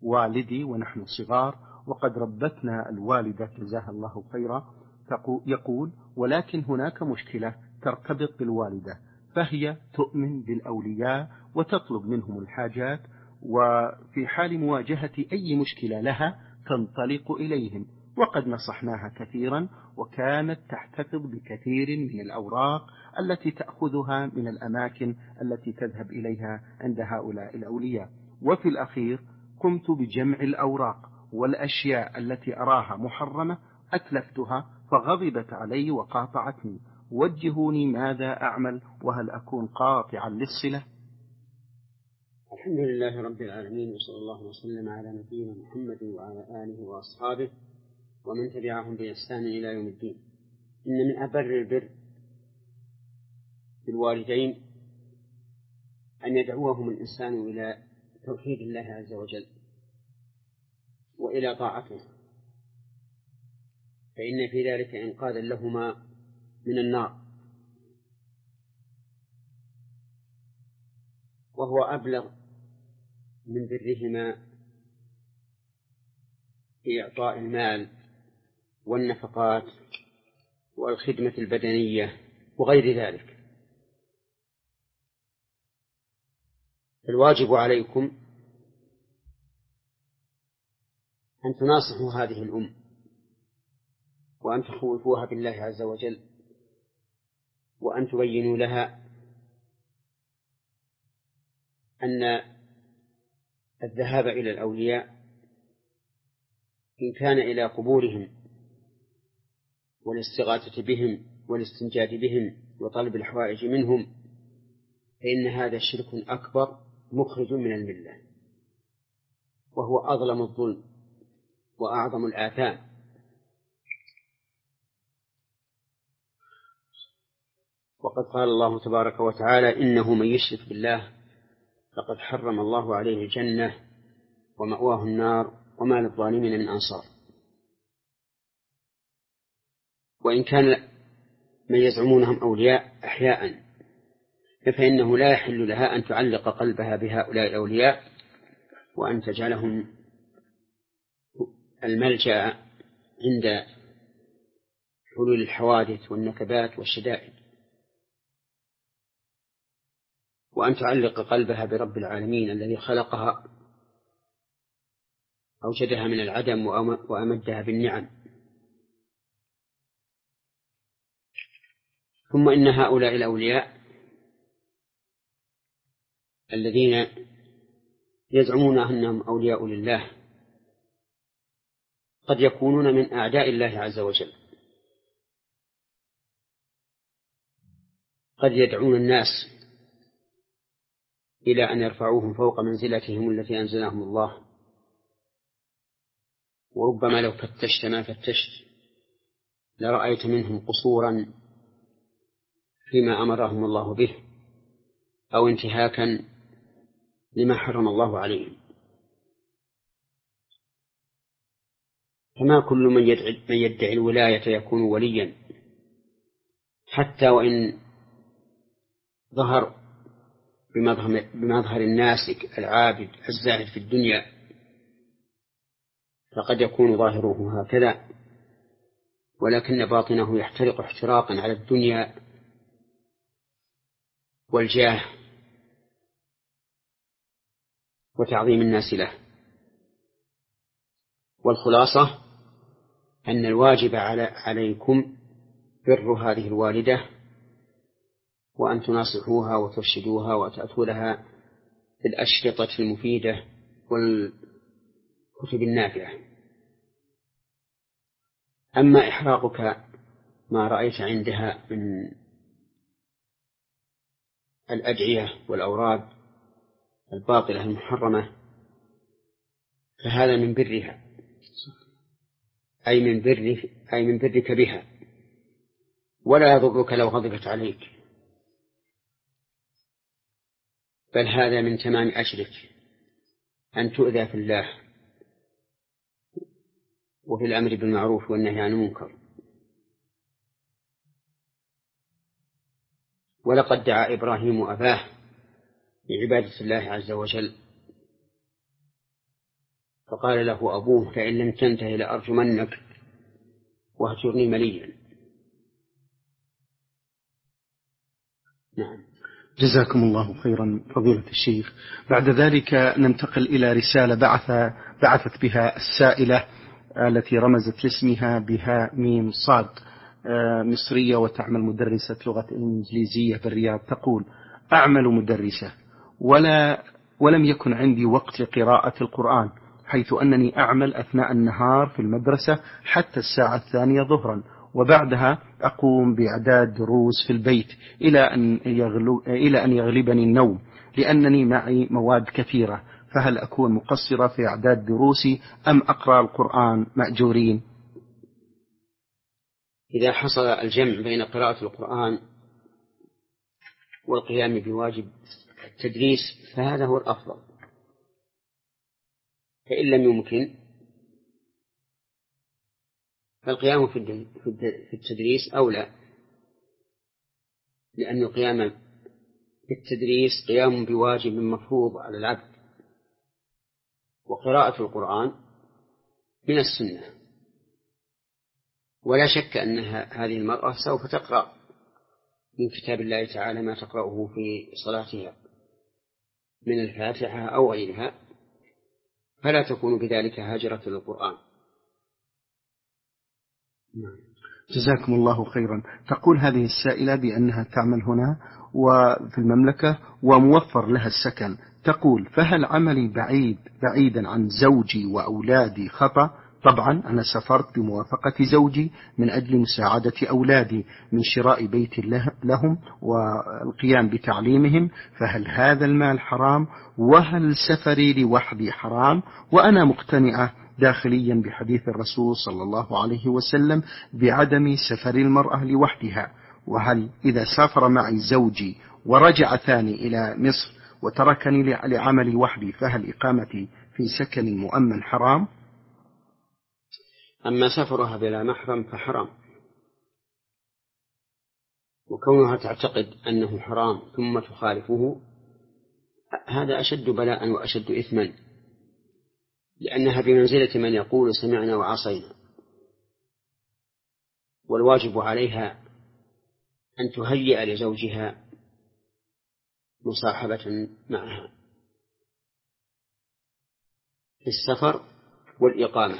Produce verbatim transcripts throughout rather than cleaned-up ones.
والدي ونحن صغار، وقد ربتنا الوالدة جزاها الله خيرا، يقول: ولكن هناك مشكلة ترتبط بالوالدة، فهي تؤمن بالأولياء وتطلب منهم الحاجات، وفي حال مواجهة أي مشكلة لها تنطلق إليهم. وقد نصحناها كثيرا، وكانت تحتفظ بكثير من الأوراق التي تأخذها من الأماكن التي تذهب إليها عند هؤلاء الأولياء. وفي الأخير قمت بجمع الأوراق والأشياء التي أراها محرمة، أتلفتها، فغضبت علي وقاطعتني. وجهوني ماذا أعمل، وهل أكون قاطعا للصلة؟ الحمد لله رب العالمين، وصلى الله وسلم على نبينا محمد وعلى آله وأصحابه ومن تبعهم بإحسان إلى يوم الدين. إن من أبر البر بالوالدين أن يدعوهم الإنسان إلى توحيد الله عز وجل وإلى طاعته، فإن في ذلك إنقاذا لهما من النار، وهو أبلغ من برهما في إعطاء المال والنفقات والخدمة البدنية وغير ذلك. الواجب عليكم أن تناصحوا هذه الأم وأن تخوفوها بالله عز وجل، وأن تبينوا لها أن الذهاب إلى الأولياء إن كان إلى قبورهم والاستغاثة بهم والاستنجاد بهم وطلب الحوائج منهم فإن هذا شرك أكبر مخرج من الملة، وهو أظلم الظلم وأعظم الآثام. وقد قال الله تبارك وتعالى: إنه من يشرك بالله فقد حرم الله عليه الجنة ومأواه النار وما للظالمين من أنصار. وإن كان من يزعمونهم أولياء أحياء فإنه لا يحل لها أن تعلق قلبها بهؤلاء الأولياء وأن تجعلهم الملجأ عند حلول الحوادث والنكبات والشدائد، وأن تعلق قلبها برب العالمين الذي خلقها، أوجدها من العدم وأمدها بالنعم. ثم إن هؤلاء الأولياء الذين يزعمون أنهم أولياء لله قد يكونون من أعداء الله عز وجل، قد يدعون الناس إلى أن يرفعوهم فوق منزلتهم التي أنزلهم الله، وربما لو فتشت ما فتشت لرأيت منهم قصورا فيما أمرهم الله به أو انتهاكا لما حرم الله عليهم. فما كل من يدعي, من يدعي الولاية يكون وليا، حتى وإن ظهر بمظهر الناسك العابد الزاهد في الدنيا، فقد يكون ظاهره هكذا ولكن باطنه يحترق احتراقا على الدنيا والجاه وتعظيم الناس له. والخلاصة أن الواجب على عليكم بر هذه الوالدة، وأن تناصحوها وترشدوها وتأتوا لها بالأشرطة المفيدة والكتب النافعة. أما إحراقك ما رأيت عندها من الأدعية والأوراد الباطلة المحرمة فهذا من برها، أي من بر أي من برك بها، ولا يضرك لو غضبت عليك، بل هذا من تمام أجرك أن تؤذى في الله وفي الأمر بالمعروف والنهي عن المنكر. ولقد دعا إبراهيم أباه لعبادة الله عز وجل، فقال له أبوه: لئن لم تنتهي لأرجمنك واهجرني مليا. نعم. جزاكم الله خيرا فضيلة الشيخ. بعد ذلك ننتقل إلى رسالة بعث بعثت بها السائلة التي رمزت لاسمها بها ميم صاد، مصرية وتعمل مدرسة لغة الإنجليزية بالرياض. تقول: أعمل مدرسة ولا ولم يكن عندي وقت لقراءة القرآن، حيث أنني أعمل أثناء النهار في المدرسة حتى الساعة الثانية ظهرا، وبعدها أقوم بإعداد دروس في البيت إلى أن يغلو إلى أن يغلبني النوم، لأنني معي مواد كثيرة. فهل أكون مقصرة في إعداد دروسي أم أقرأ القرآن مأجورين؟ إذا حصل الجمع بين قراءة القرآن والقيام بواجب التدريس فهذا هو الأفضل. فإن لم يمكن فالقيام في التدريس أولى، لأن القيام في التدريس قيام بواجب مفروض على العبد، وقراءة القرآن من السنة. ولا شك أن هذه المرأة سوف تقرأ من كتاب الله تعالى ما تقرأه في صلاتها من الفاتحة أو غيرها، فلا تكون بذلك هاجرة للقرآن. جزاكم الله خيرا. تقول هذه السائلة بأنها تعمل هنا وفي المملكة وموفر لها السكن. تقول: فهل عملي بعيد بعيدا عن زوجي وأولادي خطأ؟ طبعا أنا سافرت بموافقة زوجي من أجل مساعدة أولادي من شراء بيت لهم والقيام بتعليمهم، فهل هذا المال حرام؟ وهل سفري لوحدي حرام؟ وأنا مقتنعة داخليا بحديث الرسول صلى الله عليه وسلم بعدم سفر المرأة لوحدها. وهل إذا سافر معي زوجي ورجع ثاني إلى مصر وتركني لعملي وحدي فهل إقامتي في سكن مؤمن حرام؟ أما سفرها بلا محرم فحرام، وكونها تعتقد أنه حرام ثم تخالفه هذا أشد بلاء وأشد إثما، لأنها بمنزلة من يقول سمعنا وعصينا. والواجب عليها أن تهيئ لزوجها مصاحبة معها في السفر والإقامة.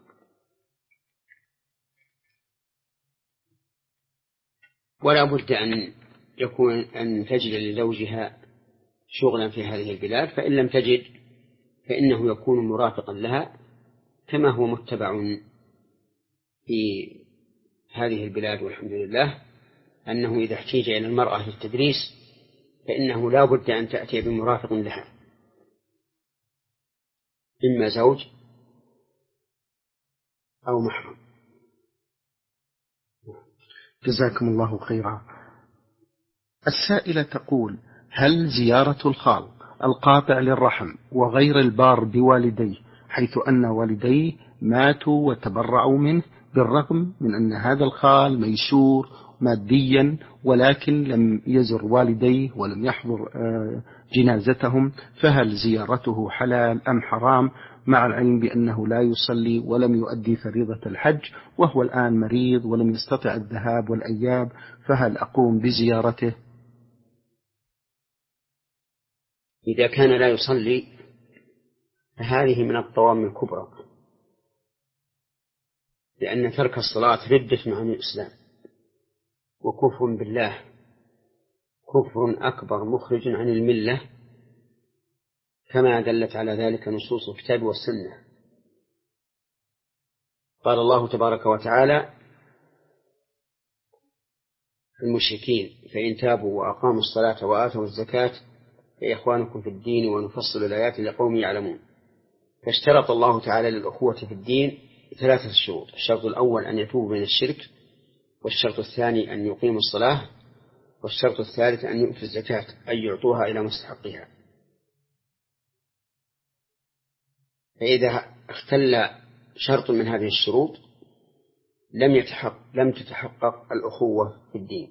ولا بد أن يكون أن تجد لزوجها شغلا في هذه البلاد، فإن لم تجد فإنه يكون مرافقا لها، كما هو متبع في هذه البلاد والحمد لله، أنه إذا احتيج إلى المرأة في التدريس فإنه لا بد أن تأتي بمرافق لها، إما زوج أو محرم. جزاكم الله خيرا. السائلة تقول: هل زيارة الخال القاطع للرحم وغير البار بوالديه، حيث أن والديه ماتوا وتبرعوا منه بالرغم من أن هذا الخال ميسور ماديا ولكن لم يزر والديه ولم يحضر جنازتهم، فهل زيارته حلال أم حرام، مع العلم بأنه لا يصلي ولم يؤدي فريضة الحج وهو الآن مريض ولم يستطع الذهاب والأياب، فهل أقوم بزيارته؟ إذا كان لا يصلي فهذه من الطوام الكبرى، لأن ترك الصلاة ردة عن الإسلام وكفر بالله، كفر أكبر مخرج عن الملة، كما دلت على ذلك نصوص الكتاب والسنة. قال الله تبارك وتعالى في المشركين: فإن تابوا وأقاموا الصلاة وآتوا الزكاة فإخوانكم في الدين ونفصل الآيات لقوم يعلمون. فاشترط الله تعالى للأخوة في الدين ثلاثة شروط: الشرط الأول أن يتوبوا من الشرك، والشرط الثاني أن يقيموا الصلاة، والشرط الثالث أن يؤتوا الزكاة أي يعطوها إلى مستحقها. فإذا اختل شرط من هذه الشروط لم يتحقق لم تتحقق الأخوة في الدين.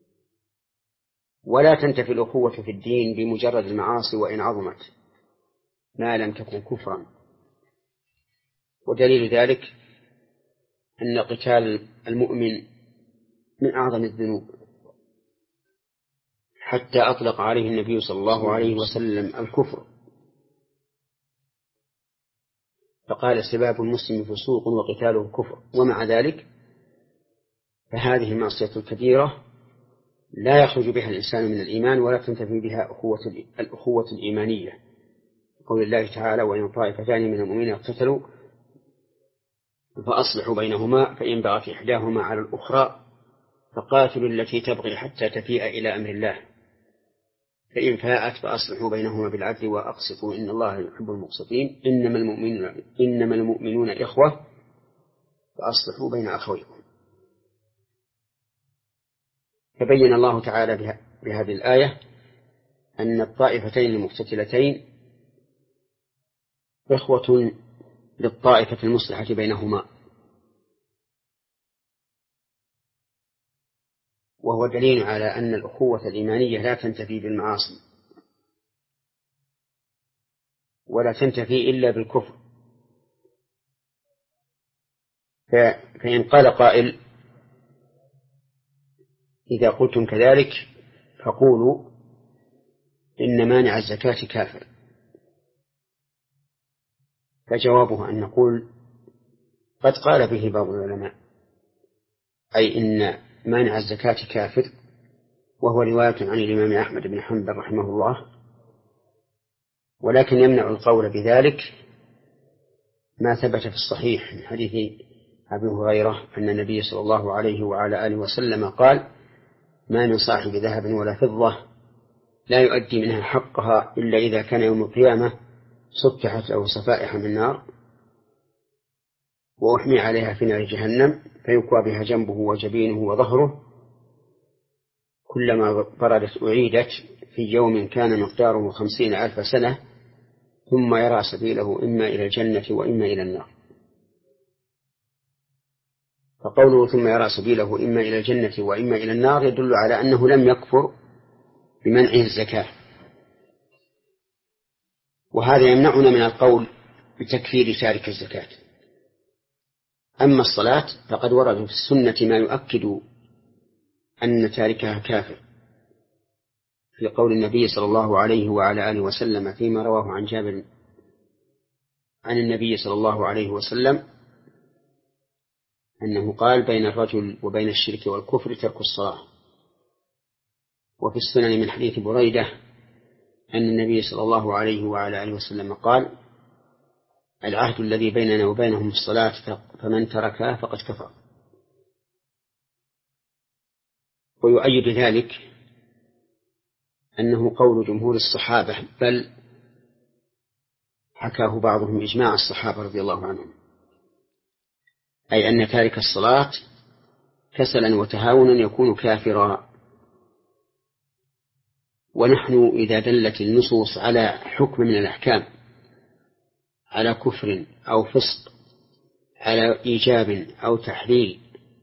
ولا تنتفي الأخوة في الدين بمجرد المعاصي وإن عظمت ما لم تكن كفرا، ودليل ذلك أن قتال المؤمن من أعظم الذنوب، حتى أطلق عليه النبي صلى الله عليه وسلم الكفر، فقال سباب المسلم فسوق وقتاله كفر. ومع ذلك فهذه المعصية الكبيرة لا يخرج بها الإنسان من الإيمان ولا تنتفي بها أخوة الأخوة الإيمانية، قول الله تعالى: وإن طائفتان من المؤمنين اقتتلوا فأصلحوا بينهما فإن بغت إحداهما على الأخرى فقاتلوا التي تبغي حتى تفيء إلى أمر الله فإن فاءت فأصلحوا بينهما بالعدل وأقسطوا إن الله يحب المقسطين إنما المؤمنون إنما المؤمنون إخوة فأصلحوا بين أخويكم. فبين الله تعالى بهذه الآية أن الطائفتين المقتتلتين إخوة للطائفة المصلحة بينهما، وهو دليل على أن الأخوة الإيمانية لا تنتفي بالمعاصي ولا تنتفي إلا بالكفر. فإن قال قائل: إذا قلتم كذلك فقولوا إن مانع الزكاة كافر، فجوابه أن نقول: قد قال به بعض العلماء، أي إن مانع الزكاة كافر، وهو رواية عن الإمام أحمد بن حنبل رحمه الله، ولكن يمنع القول بذلك ما ثبت في الصحيح من حديث أبي هريرة أن النبي صلى الله عليه وعلى آله وسلم قال: ما من صاحب ذهب ولا فضة لا يؤدي منها حقها إلا إذا كان يوم القيامة سفحت له صفائح من نار وأحمي عليها في نار جهنم فيكوى بها جنبه وجبينه وظهره كلما بردت أعيدت في يوم كان مقداره خمسين ألف سنة ثم يرى سبيله إما إلى الجنة وإما إلى النار. فقوله ثم يرى سبيله إما إلى الجنة وإما إلى النار يدل على أنه لم يكفر بمنعه الزكاة، وهذا يمنعنا من القول بتكفير تارك الزكاة. أما الصلاة فقد ورد في السنة ما يؤكد أن تاركها كافر، في قول النبي صلى الله عليه وعلى آله وسلم فيما رواه عن جابر عن النبي صلى الله عليه وسلم أنه قال: بين الرجل وبين الشرك والكفر ترك الصلاة. وفي السنن من حديث بريدة أن النبي صلى الله عليه وعلى آله وسلم قال: العهد الذي بيننا وبينهم الصلاة فمن تركها فقد كفر. ويؤيد ذلك أنه قول جمهور الصحابة، بل حكاه بعضهم إجماع الصحابة رضي الله عنهم، أي أن تارك الصلاة كسلا وتهاونا يكون كافرا. ونحن إذا دلت النصوص على حكم من الأحكام، على كفر أو فسق، على إيجاب أو تحليل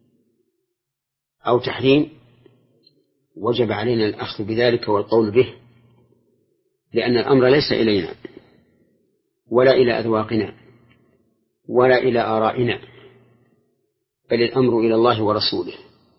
أو تحريم، وجب علينا الأخذ بذلك والقول به، لأن الأمر ليس إلينا ولا إلى أذواقنا ولا إلى آرائنا، بل الأمر إلى الله ورسوله.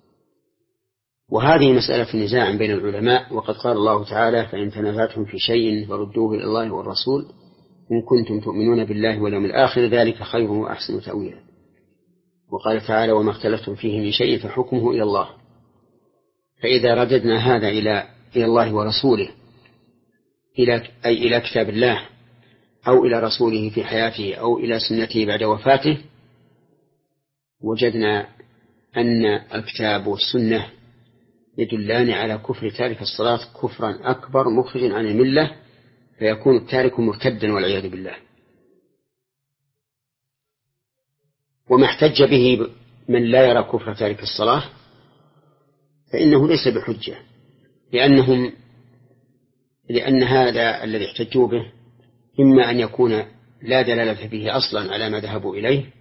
وهذه مسألة نزاع بين العلماء، وقد قال الله تعالى: فإن تنازعتم في شيء فردوه إلى الله والرسول إن كنتم تؤمنون بالله واليوم الآخر ذلك خير وأحسن تأويلا. وقال تعالى: وما اختلفتم فيه من شيء فحكمه إلى الله. فإذا رددنا هذا إلى إلى الله ورسوله، إلى أي إلى كتاب الله أو إلى رسوله في حياته أو إلى سنته بعد وفاته، وجدنا أن الكتاب والسنة يدلان على كفر تارك الصلاة كفرا أكبر مخرجا عن الملة، فيكون التارك مرتدا والعياذ بالله. وما احتج به من لا يرى كفر تارك الصلاة فإنه ليس بحجة، لأنهم لأن هذا الذي احتجوا به إما أن يكون لا دلالة فيه أصلا على ما ذهبوا إليه،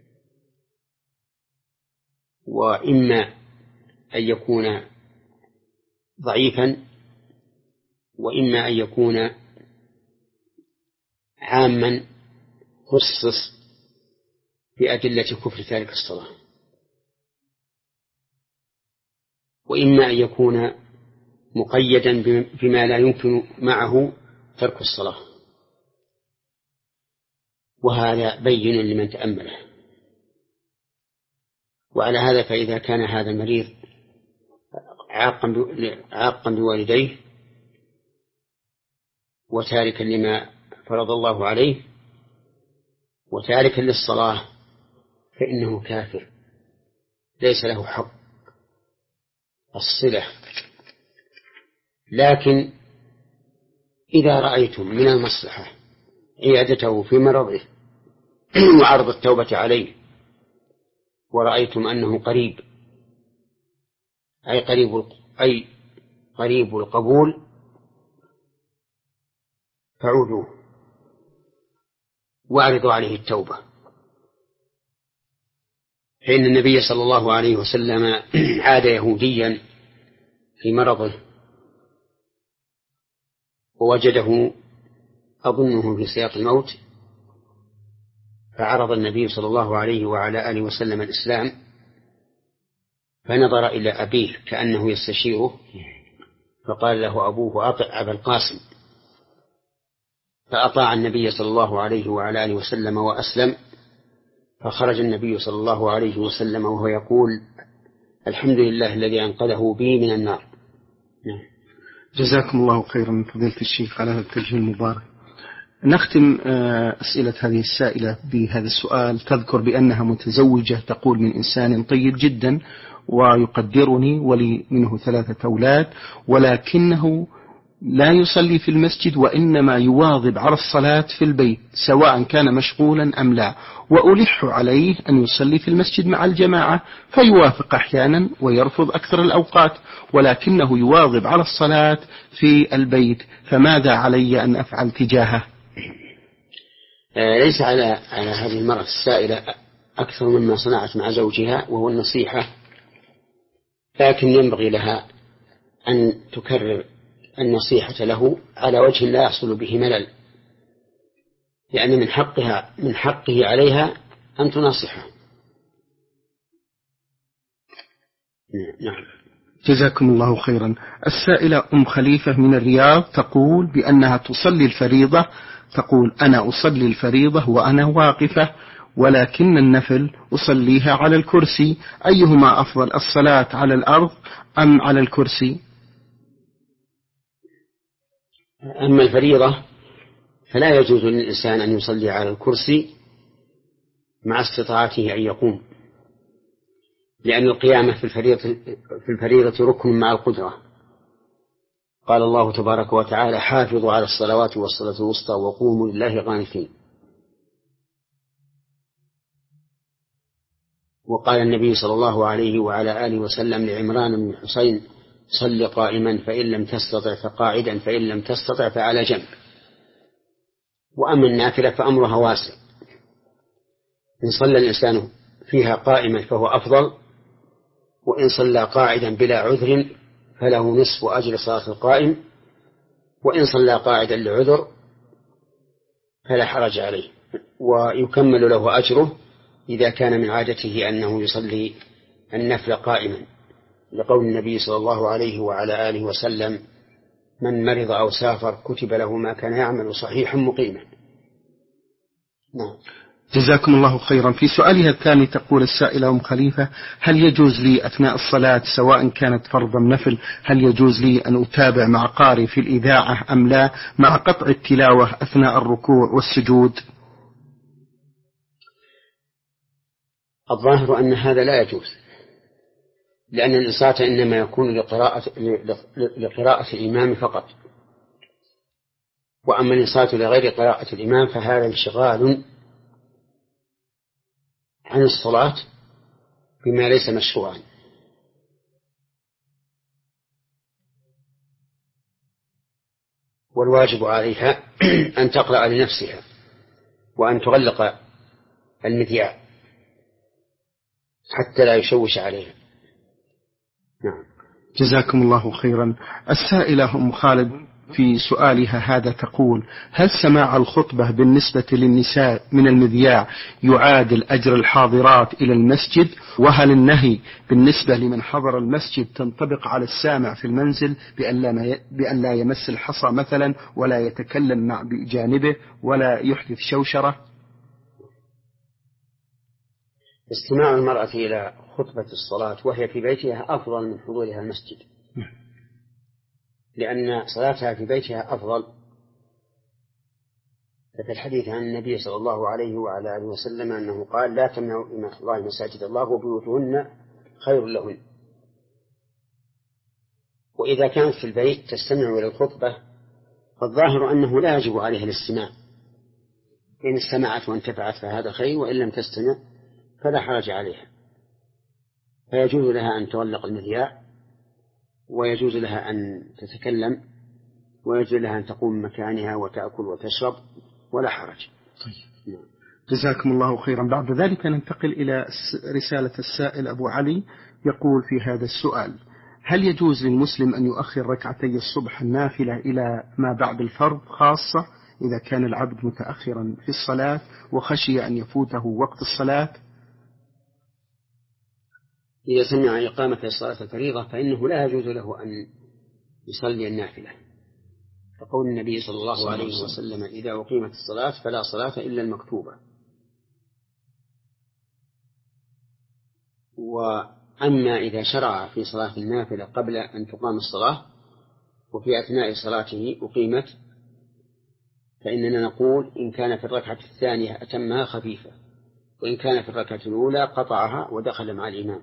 وإما أن يكون ضعيفا، وإما أن يكون عاما خصص بأدلة كفر تارك الصلاة، وإما أن يكون مقيدا بما لا يمكن معه ترك الصلاة، وهذا بين لمن تأمله. وعلى هذا فإذا كان هذا المريض عاقا بوالديه وتاركا لما فرض الله عليه وتاركا للصلاة فإنه كافر ليس له حق الصلة. لكن إذا رأيتم من المصلحة عيادته في مرضه وعرض التوبة عليه، ورأيتم أنه قريب أي قريب أي قريب القبول، فعودوه واعرضوا عليه التوبة. فإن النبي صلى الله عليه وسلم عاد يهوديا في مرضه ووجده أظنه في سياق الموت، فعرض النبي صلى الله عليه وعلى آله وسلم الإسلام، فنظر إلى أبيه كأنه يستشيره، فقال له أبوه: أطع أبا القاسم. فأطاع النبي صلى الله عليه وعلى آله وسلم وأسلم، فخرج النبي صلى الله عليه وسلم وهو يقول: الحمد لله الذي أنقذه بي من النار. جزاكم الله خيرا من فضيلة الشيخ على هذا التوجيه المبارك. نختم أسئلة هذه السائلة بهذا السؤال. تذكر بأنها متزوجة، تقول: من إنسان طيب جدا ويقدرني ولي منه ثلاثة أولاد، ولكنه لا يصلي في المسجد وإنما يواظب على الصلاة في البيت سواء كان مشغولا أم لا، وألح عليه أن يصلي في المسجد مع الجماعة فيوافق أحيانا ويرفض أكثر الأوقات، ولكنه يواظب على الصلاة في البيت، فماذا علي أن أفعل تجاهه؟ ليس على على هذه المرأة السائلة أكثر مما صنعت مع زوجها، وهو النصيحة، لكن ينبغي لها أن تكرر النصيحة له على وجه لا يحصل به ملل، لأن من حقها من حقه عليها أن تنصحه. نعم. جزاكم الله خيرا. السائلة أم خليفة من الرياض تقول بأنها تصلي الفريضة، تقول: أنا أصلي الفريضة وأنا واقفة، ولكن النفل أصليها على الكرسي، أيهما أفضل، الصلاة على الأرض أم على الكرسي؟ أما الفريضة فلا يجوز للإنسان أن يصلي على الكرسي مع استطاعته أن يقوم، لأن القيامة في الفريضة, في الفريضة ركن مع القدرة. قال الله تبارك وتعالى: حافظوا على الصلوات والصلاة الوسطى وقوموا لله قانتين. وقال النبي صلى الله عليه وعلى آله وسلم لعمران بن حسين: صل قائما فإن لم تستطع فقاعدا فإن لم تستطع فعلى جنب. وأما النافلة فأمرها واسع، إن صلى الإنسان فيها قائما فهو أفضل، وإن صلى قاعدا بلا عذر فله نصف أجر صلاة القائم، وإن صلى قاعدا لعذر فلا حرج عليه، ويكمل له أجره إذا كان من عادته أنه يصلي النفل قائما، لقول النبي صلى الله عليه وعلى آله وسلم: من مرض أو سافر كتب له ما كان يعمل صحيحا مقيما. نعم. جزاكم الله خيرا. في سؤالها الثاني تقول السائلة أم خليفة: هل يجوز لي أثناء الصلاة سواء كانت فرض أم نفل، هل يجوز لي أن أتابع مع قارئ في الإذاعة أم لا، مع قطع التلاوة أثناء الركوع والسجود؟ الظاهر أن هذا لا يجوز، لأن الإنصات إنما يكون لقراءة, لقراءة الإمام فقط، وأما الإنصات لغير قراءة الإمام فهذا انشغال عن الصلاة بما ليس مشروعا. والواجب عليها أن تقرأ لنفسها وأن تغلق المذياع حتى لا يشوش عليها. نعم. جزاكم الله خيرا. السائلة أم خالد في سؤالها هذا تقول: هل سماع الخطبة بالنسبة للنساء من المذياع يعادل أجر الحاضرات إلى المسجد؟ وهل النهي بالنسبة لمن حضر المسجد تنطبق على السامع في المنزل بأن لا يمس الحصى مثلا ولا يتكلم مع بجانبه ولا يحدث شوشرة؟ استماع المرأة إلى خطبة الصلاة وهي في بيتها أفضل من حضورها المسجد، لأن صلاتها في بيتها أفضل. ففي الحديث عن النبي صلى الله عليه وعلى آله وسلم أنه قال: لا تمنعوا إماء الله مساجد الله وبيوتهن خير لهن. وإذا كانت في البيت تستمع إلى الخطبة فالظاهر أنه لا يجب عليها الاستماع، إن استمعت وانتفعت فهذا خير، وإن لم تستمع فلا حرج عليها، فيجوز لها أن تغلق المذياع، ويجوز لها أن تتكلم، ويجوز لها أن تقوم مكانها وتأكل وتشرب ولا حرج. طيب. جزاكم الله خيرا. بعد ذلك ننتقل إلى رسالة السائل أبو علي، يقول في هذا السؤال: هل يجوز للمسلم أن يؤخر ركعتي الصبح النافلة إلى ما بعد الفرض، خاصة إذا كان العبد متأخرا في الصلاة وخشي أن يفوته وقت الصلاة؟ إذا سمع إقامة الصلاة الفريضة فإنه لا يجوز له أن يصلي النافلة، فقول النبي صلى الله عليه وسلم: إذا أقيمت الصلاة فلا صلاة إلا المكتوبة. وأما إذا شرع في صلاة النافلة قبل أن تقام الصلاة وفي أثناء صلاته أقيمت، فإننا نقول: إن كان في الركعة الثانية أتمها خفيفة، وإن كان في الركعة الأولى قطعها ودخل مع الإمام.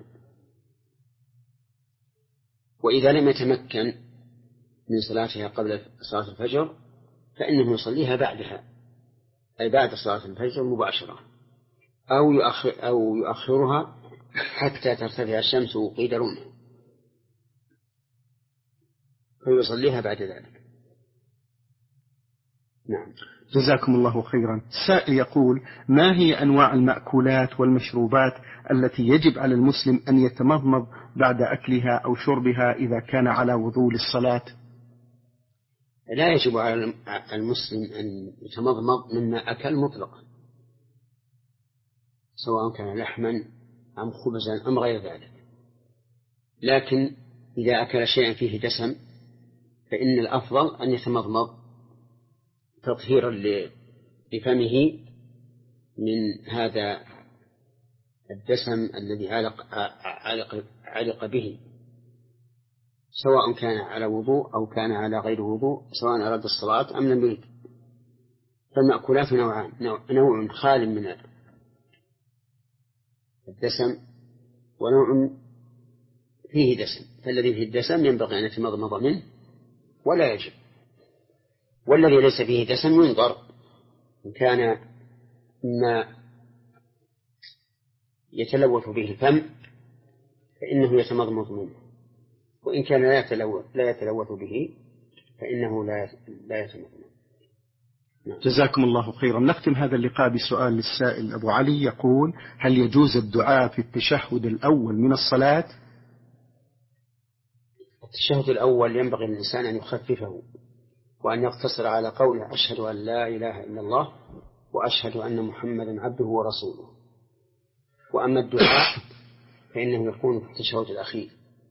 وإذا لم يتمكن من صلاتها قبل صلاة الفجر فإنه يصليها بعدها، أي بعد صلاة الفجر مباشرة، أو يؤخر أو يؤخرها حتى ترتفع الشمس وقيد رمح، فيصليها بعد ذلك. نعم. جزاكم الله خيرا. السائل يقول: ما هي أنواع المأكولات والمشروبات التي يجب على المسلم أن يتمضمض بعد أكلها أو شربها إذا كان على وضوء للصلاة؟ لا يجب على المسلم أن يتمضمض مما أكل مطلقا، سواء كان لحما أم خبزا أم غير ذلك، لكن إذا أكل شيئا فيه دسم فإن الأفضل أن يتمضمض تطهيرا لفمه من هذا الدسم الذي علق, علق, علق به، سواء كان على وضوء أو كان على غير وضوء، سواء أراد الصلاة أم لم يرد. فالمأكولات نوعان: نوع خال من الدسم ونوع فيه دسم، فالذي فيه الدسم ينبغي أن يتمضمض منه ولا يجب، والذي ليس فيه دسم ينظر إن كان ما يتلوث به الفم فإنه يتمضمض منه، وإن كان لا يتلوث, لا يتلوث به فإنه لا لا يتمضمض. نعم. جزاكم الله خيرا. نختم هذا اللقاء بسؤال للسائل أبو علي، يقول: هل يجوز الدعاء في التشهد الأول من الصلاة؟ التشهد الأول ينبغي للإنسان أن يخففه وأن يقتصر على قوله: أشهد أن لا إله إلا الله وأشهد أن محمدا عبده ورسوله. وأما الدعاء فإنه يكون في التشهد الأخير،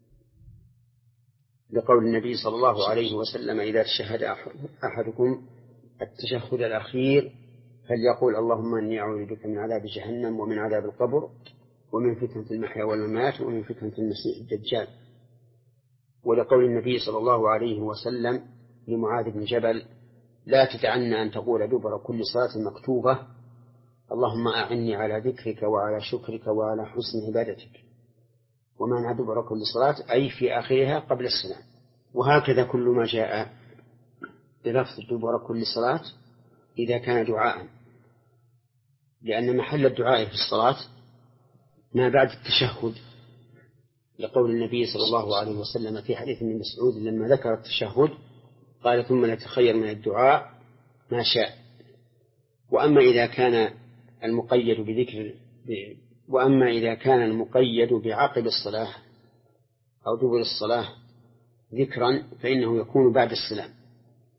لقول النبي صلى الله عليه وسلم: إذا تشهد أحدكم التشهد الأخير فليقول: اللهم إني أعوذ بك من عذاب جهنم ومن عذاب القبر ومن فتنة المحيا والممات ومن فتنة المسيح الدجال. ولقول النبي صلى الله عليه وسلم لمعاذ بن جبل: لا تدعن أن تقول دبر كل صلاة مكتوبة: اللهم أعني على ذكرك وعلى شكرك وعلى حسن عبادتك. ومعنى دبر كل صلاة أي في آخرها قبل السلام. وهكذا كل ما جاء بلفظ دبر كل صلاة إذا كان دعاء، لأن محل الدعاء في الصلاة ما بعد التشهد، لقول النبي صلى الله عليه وسلم في حديث ابن مسعود لما ذكر التشهد قال: ثم نتخير من الدعاء ما شاء. وأما إذا كان المقيد بذكر وأما إذا كان المقيد بعقب الصلاة أو دبر الصلاة ذكرا فإنه يكون بعد السلام،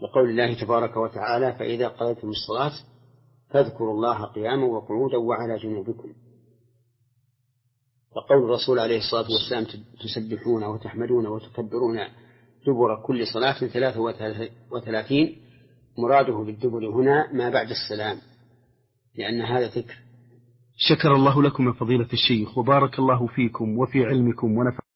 لقول الله تبارك وتعالى: فإذا قضيتم الصلاة فاذكروا الله قياما وقعودا وعلى جنوبكم. فقول الرسول عليه الصلاة والسلام: تسبحون وتحمدون وتكبرون دبر كل صلاة ثلاث وثلاثين، مراده بالدبر هنا ما بعد السلام، لأن هذا ذكر. شكر الله لكم يا فضيلة الشيخ، وبارك الله فيكم وفي علمكم ونفع